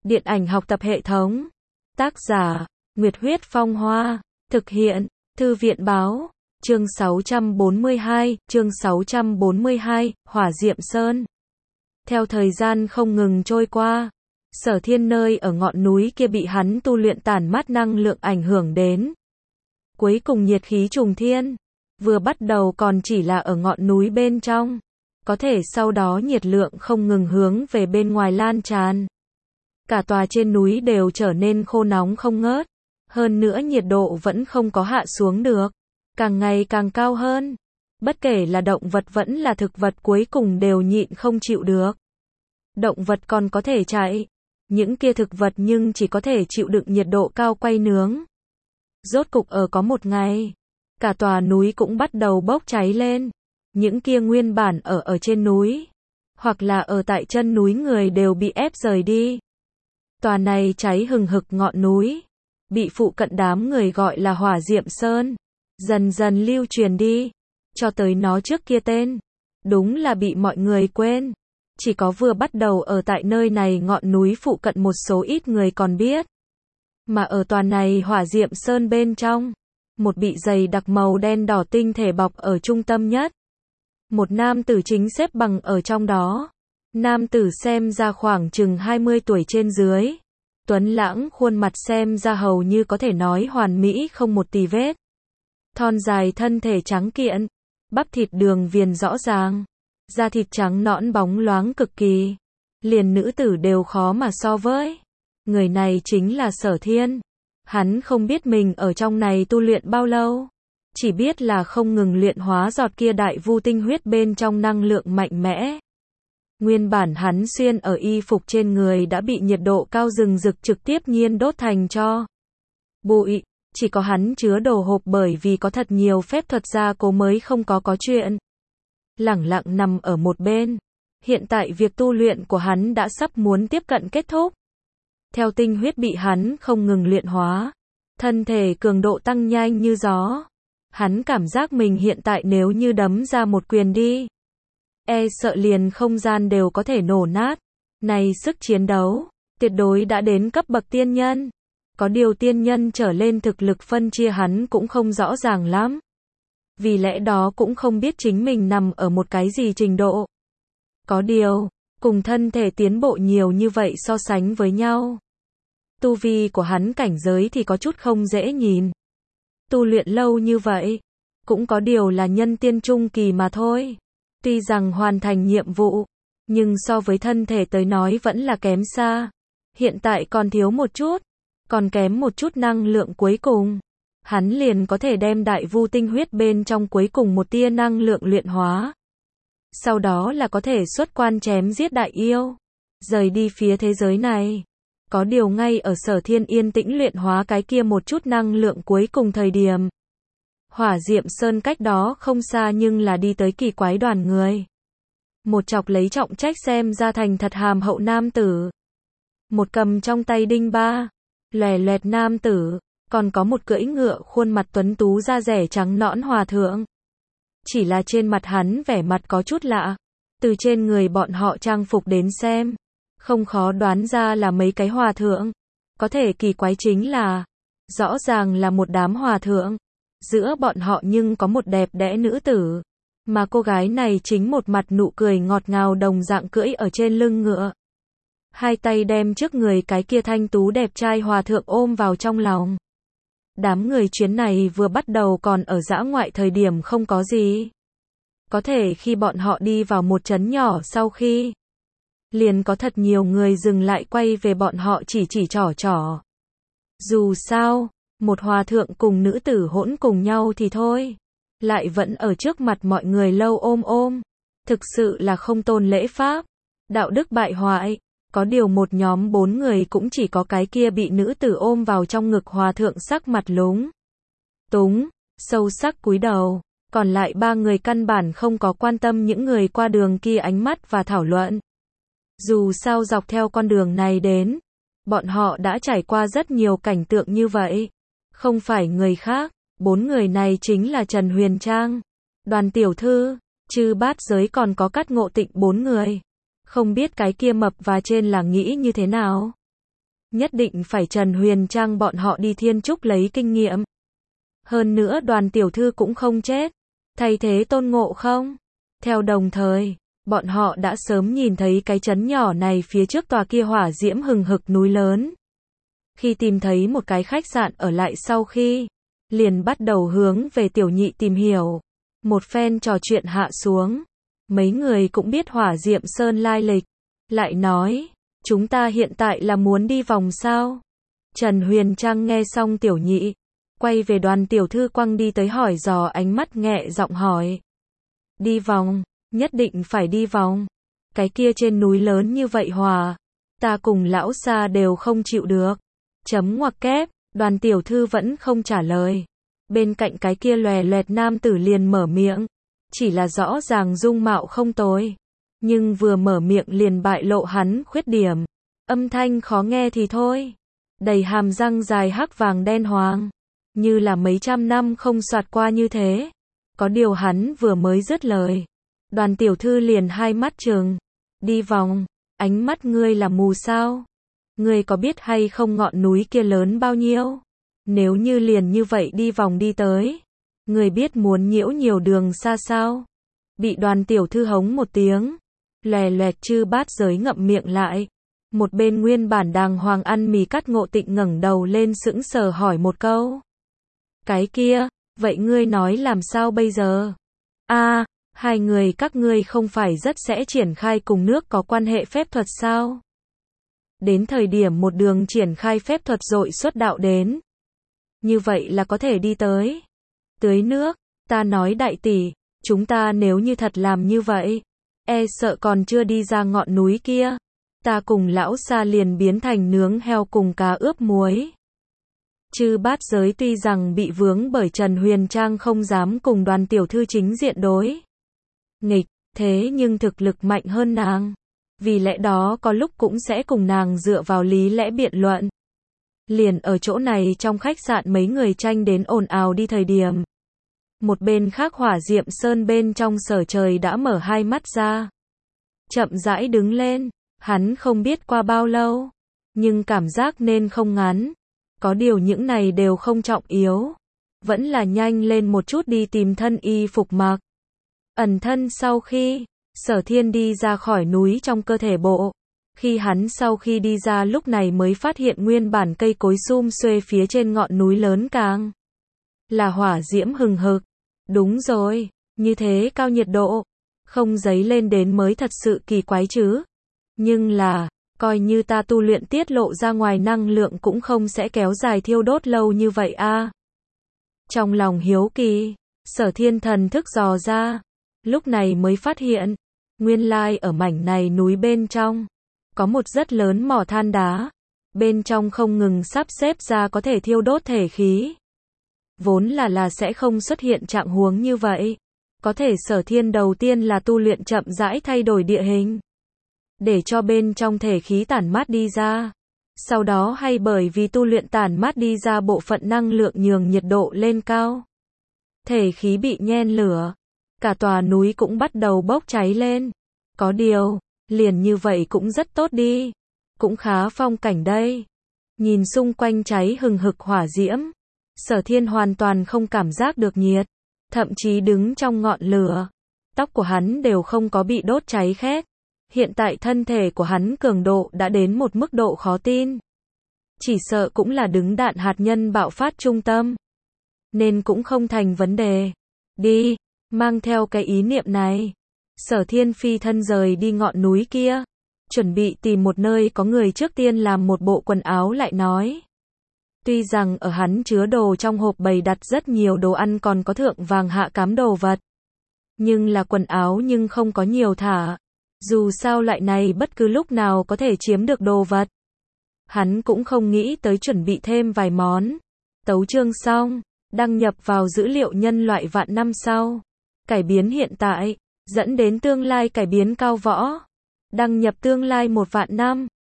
Điện ảnh học tập hệ thống. Tác giả, Nguyệt Huyết Phong Hoa. Thực hiện, Thư viện Báo. Chương 642, Hỏa Diệm Sơn. Theo thời gian không ngừng trôi qua, Sở Thiên nơi ở ngọn núi kia bị hắn tu luyện tản mát năng lượng ảnh hưởng đến. Cuối cùng nhiệt khí trùng thiên, vừa bắt đầu còn chỉ là ở ngọn núi bên trong, có thể sau đó nhiệt lượng không ngừng hướng về bên ngoài lan tràn. Cả tòa trên núi đều trở nên khô nóng không ngớt, hơn nữa nhiệt độ vẫn không có hạ xuống được, càng ngày càng cao hơn. Bất kể là động vật vẫn là thực vật cuối cùng đều nhịn không chịu được. Động vật còn có thể chạy, những kia thực vật nhưng chỉ có thể chịu đựng nhiệt độ cao quay nướng. Rốt cục có một ngày, cả tòa núi cũng bắt đầu bốc cháy lên. Những kia nguyên bản ở trên núi, hoặc là ở tại chân núi người đều bị ép rời đi. Tòa này cháy hừng hực ngọn núi, bị phụ cận đám người gọi là Hỏa Diệm Sơn, dần dần lưu truyền đi, cho tới nó trước kia tên, đúng là bị mọi người quên. Chỉ có vừa bắt đầu ở tại nơi này ngọn núi phụ cận một số ít người còn biết. Mà ở tòa này Hỏa Diệm Sơn bên trong, một bị dày đặc màu đen đỏ tinh thể bọc ở trung tâm nhất. Một nam tử chính xếp bằng ở trong đó. Nam tử xem ra khoảng chừng 20 tuổi trên dưới. Tuấn lãng khuôn mặt xem ra hầu như có thể nói hoàn mỹ không một tì vết. Thon dài thân thể trắng kiện, bắp thịt đường viền rõ ràng, da thịt trắng nõn bóng loáng cực kỳ. Liền nữ tử đều khó mà so với. Người này chính là Sở Thiên. Hắn không biết mình ở trong này tu luyện bao lâu, chỉ biết là không ngừng luyện hóa giọt kia đại vu tinh huyết bên trong năng lượng mạnh mẽ. Nguyên bản hắn xuyên ở y phục trên người đã bị nhiệt độ cao rừng rực trực tiếp nhiên đốt thành tro bụi, chỉ có hắn chứa đồ hộp bởi vì có thật nhiều phép thuật gia cố mới không có chuyện. Lẳng lặng nằm ở một bên. Hiện tại việc tu luyện của hắn đã sắp muốn tiếp cận kết thúc. Theo tinh huyết bị hắn không ngừng luyện hóa, thân thể cường độ tăng nhanh như gió. Hắn cảm giác mình hiện tại nếu như đấm ra một quyền đi, sợ liền không gian đều có thể nổ nát. Này sức chiến đấu, tuyệt đối đã đến cấp bậc tiên nhân. Có điều tiên nhân trở lên thực lực phân chia hắn cũng không rõ ràng lắm. Vì lẽ đó cũng không biết chính mình nằm ở một cái gì trình độ. Có điều, cùng thân thể tiến bộ nhiều như vậy so sánh với nhau, tu vi của hắn cảnh giới thì có chút không dễ nhìn. Tu luyện lâu như vậy, cũng có điều là nhân tiên trung kỳ mà thôi. Tuy rằng hoàn thành nhiệm vụ, nhưng so với thân thể tới nói vẫn là kém xa. Hiện tại còn thiếu một chút, còn kém một chút năng lượng cuối cùng. Hắn liền có thể đem đại vu tinh huyết bên trong cuối cùng một tia năng lượng luyện hóa. Sau đó là có thể xuất quan chém giết đại yêu, rời đi phía thế giới này. Có điều ngay ở Sở Thiên yên tĩnh luyện hóa cái kia một chút năng lượng cuối cùng thời điểm, Hỏa Diệm Sơn cách đó không xa nhưng là đi tới kỳ quái đoàn người. Một chọc lấy trọng trách xem ra thành thật hàm hậu nam tử, một cầm trong tay đinh ba, lòe loẹt nam tử, còn có một cưỡi ngựa khuôn mặt tuấn tú da rẻ trắng nõn hòa thượng. Chỉ là trên mặt hắn vẻ mặt có chút lạ, từ trên người bọn họ trang phục đến xem, không khó đoán ra là mấy cái hòa thượng. Có thể kỳ quái chính là, rõ ràng là một đám hòa thượng, giữa bọn họ nhưng có một đẹp đẽ nữ tử, mà cô gái này chính một mặt nụ cười ngọt ngào đồng dạng cưỡi ở trên lưng ngựa. Hai tay đem trước người cái kia thanh tú đẹp trai hòa thượng ôm vào trong lòng. Đám người chuyến này vừa bắt đầu còn ở dã ngoại thời điểm không có gì. Có thể khi bọn họ đi vào một trấn nhỏ sau khi, liền có thật nhiều người dừng lại quay về bọn họ chỉ trỏ. Dù sao, một hòa thượng cùng nữ tử hỗn cùng nhau thì thôi, lại vẫn ở trước mặt mọi người lâu ôm. Thực sự là không tôn lễ pháp, đạo đức bại hoại. Có điều một nhóm 4 người cũng chỉ có cái kia bị nữ tử ôm vào trong ngực hòa thượng sắc mặt lúng túng, sâu sắc cúi đầu. Còn lại 3 người căn bản không có quan tâm những người qua đường kia ánh mắt và thảo luận. Dù sao dọc theo con đường này đến, bọn họ đã trải qua rất nhiều cảnh tượng như vậy. Không phải người khác, 4 người này chính là Trần Huyền Trang, Đoàn Tiểu Thư, Chư Bát Giới còn có Cát Ngộ Tịnh 4 người. Không biết cái kia mập và trên là nghĩ như thế nào. nhất định phải Trần Huyền Trang bọn họ đi Thiên Trúc lấy kinh nghiệm. Hơn nữa Đoàn tiểu thư cũng không chết, thay thế Tôn Ngộ Không. Theo đồng thời, bọn họ đã sớm nhìn thấy cái trấn nhỏ này phía trước tòa kia hỏa diễm hừng hực núi lớn. Khi tìm thấy một cái khách sạn ở lại sau khi, liền bắt đầu hướng về Tiểu Nhị tìm hiểu. Một phen trò chuyện hạ xuống, mấy người cũng biết hỏa diệm sơn lai lịch. Lại nói, chúng ta hiện tại là muốn đi vòng sao? Trần Huyền Trang nghe xong Tiểu Nhị, quay về Đoàn tiểu thư quăng đi tới hỏi dò ánh mắt nhẹ giọng hỏi. Đi vòng, nhất định phải đi vòng. Cái kia trên núi lớn như vậy hỏa, ta cùng lão xa đều không chịu được. Chấm ngoặc kép, Đoàn tiểu thư vẫn không trả lời. Bên cạnh cái kia lòe loẹt nam tử liền mở miệng. Chỉ là rõ ràng dung mạo không tồi, nhưng vừa mở miệng liền bại lộ hắn khuyết điểm. Âm thanh khó nghe thì thôi, đầy hàm răng dài hắc vàng đen hoàng, như là mấy trăm năm không soạt qua như thế. Có điều hắn vừa mới dứt lời, Đoàn tiểu thư liền hai mắt trừng. Đi vòng, ánh mắt ngươi là mù sao? Ngươi có biết hay không ngọn núi kia lớn bao nhiêu? Nếu như liền như vậy đi vòng đi tới, ngươi biết muốn nhiễu nhiều đường xa sao? Bị Đoàn tiểu thư hống một tiếng, lè loẹt chư bát giới ngậm miệng lại. Một bên nguyên bản đàng hoàng ăn mì cắt Ngộ Tịnh ngẩng đầu lên sững sờ hỏi một câu. Cái kia, vậy ngươi nói làm sao bây giờ? Hai người các ngươi không phải rất sẽ triển khai cùng nước có quan hệ phép thuật sao? Đến thời điểm một đường triển khai phép thuật dội xuất đạo đến. Như vậy là có thể đi tới. Tưới nước, ta nói đại tỷ, chúng ta nếu như thật làm như vậy, e sợ còn chưa đi ra ngọn núi kia, ta cùng lão xa liền biến thành nướng heo cùng cá ướp muối. Chư bát giới tuy rằng bị vướng bởi Trần Huyền Trang không dám cùng Đoàn tiểu thư chính diện đối nghịch, thế nhưng thực lực mạnh hơn nàng. Vì lẽ đó có lúc cũng sẽ cùng nàng dựa vào lý lẽ biện luận. Liền ở chỗ này trong khách sạn mấy người tranh đến ồn ào đi thời điểm. Một bên khác hỏa diệm sơn bên trong Sở Trời đã mở hai mắt ra. Chậm rãi đứng lên, hắn không biết qua bao lâu, nhưng cảm giác nên không ngắn. Có điều những này đều không trọng yếu. Vẫn là nhanh lên một chút đi tìm thân y phục mặc. Ẩn thân sau khi, Sở Thiên đi ra khỏi núi trong cơ thể bộ. Khi hắn sau khi đi ra lúc này mới phát hiện nguyên bản cây cối sum xuê phía trên ngọn núi lớn càng là hỏa diễm hừng hực. Đúng rồi, như thế cao nhiệt độ, không dấy lên đến mới thật sự kỳ quái chứ. Nhưng là, coi như ta tu luyện tiết lộ ra ngoài năng lượng cũng không sẽ kéo dài thiêu đốt lâu như vậy a. Trong lòng hiếu kỳ, Sở Thiên thần thức dò ra, lúc này mới phát hiện, nguyên lai ở mảnh này núi bên trong, có một rất lớn mỏ than đá, bên trong không ngừng sắp xếp ra có thể thiêu đốt thể khí. Vốn là sẽ không xuất hiện trạng huống như vậy. Có thể Sở Thiên đầu tiên là tu luyện chậm rãi thay đổi địa hình, để cho bên trong thể khí tản mát đi ra. Sau đó hay bởi vì tu luyện tản mát đi ra bộ phận năng lượng nhường nhiệt độ lên cao. Thể khí bị nhen lửa, cả tòa núi cũng bắt đầu bốc cháy lên. Có điều, liền như vậy cũng rất tốt đi, cũng khá phong cảnh đây. Nhìn xung quanh cháy hừng hực hỏa diễm, Sở Thiên hoàn toàn không cảm giác được nhiệt, thậm chí đứng trong ngọn lửa, tóc của hắn đều không có bị đốt cháy khét. Hiện tại thân thể của hắn cường độ đã đến một mức độ khó tin. Chỉ sợ cũng là đứng đạn hạt nhân bạo phát trung tâm, nên cũng không thành vấn đề. Đi, mang theo cái ý niệm này, Sở Thiên phi thân rời đi ngọn núi kia, chuẩn bị tìm một nơi có người trước tiên làm một bộ quần áo lại nói. Tuy rằng ở hắn chứa đồ trong hộp bày đặt rất nhiều đồ ăn còn có thượng vàng hạ cám đồ vật, nhưng là quần áo nhưng không có nhiều thả. Dù sao loại này bất cứ lúc nào có thể chiếm được đồ vật. Hắn cũng không nghĩ tới chuẩn bị thêm vài món. Tấu chương xong, đăng nhập vào dữ liệu nhân loại vạn năm sau. Cải biến hiện tại, dẫn đến tương lai cải biến cao võ. Đăng nhập tương lai 1 vạn năm.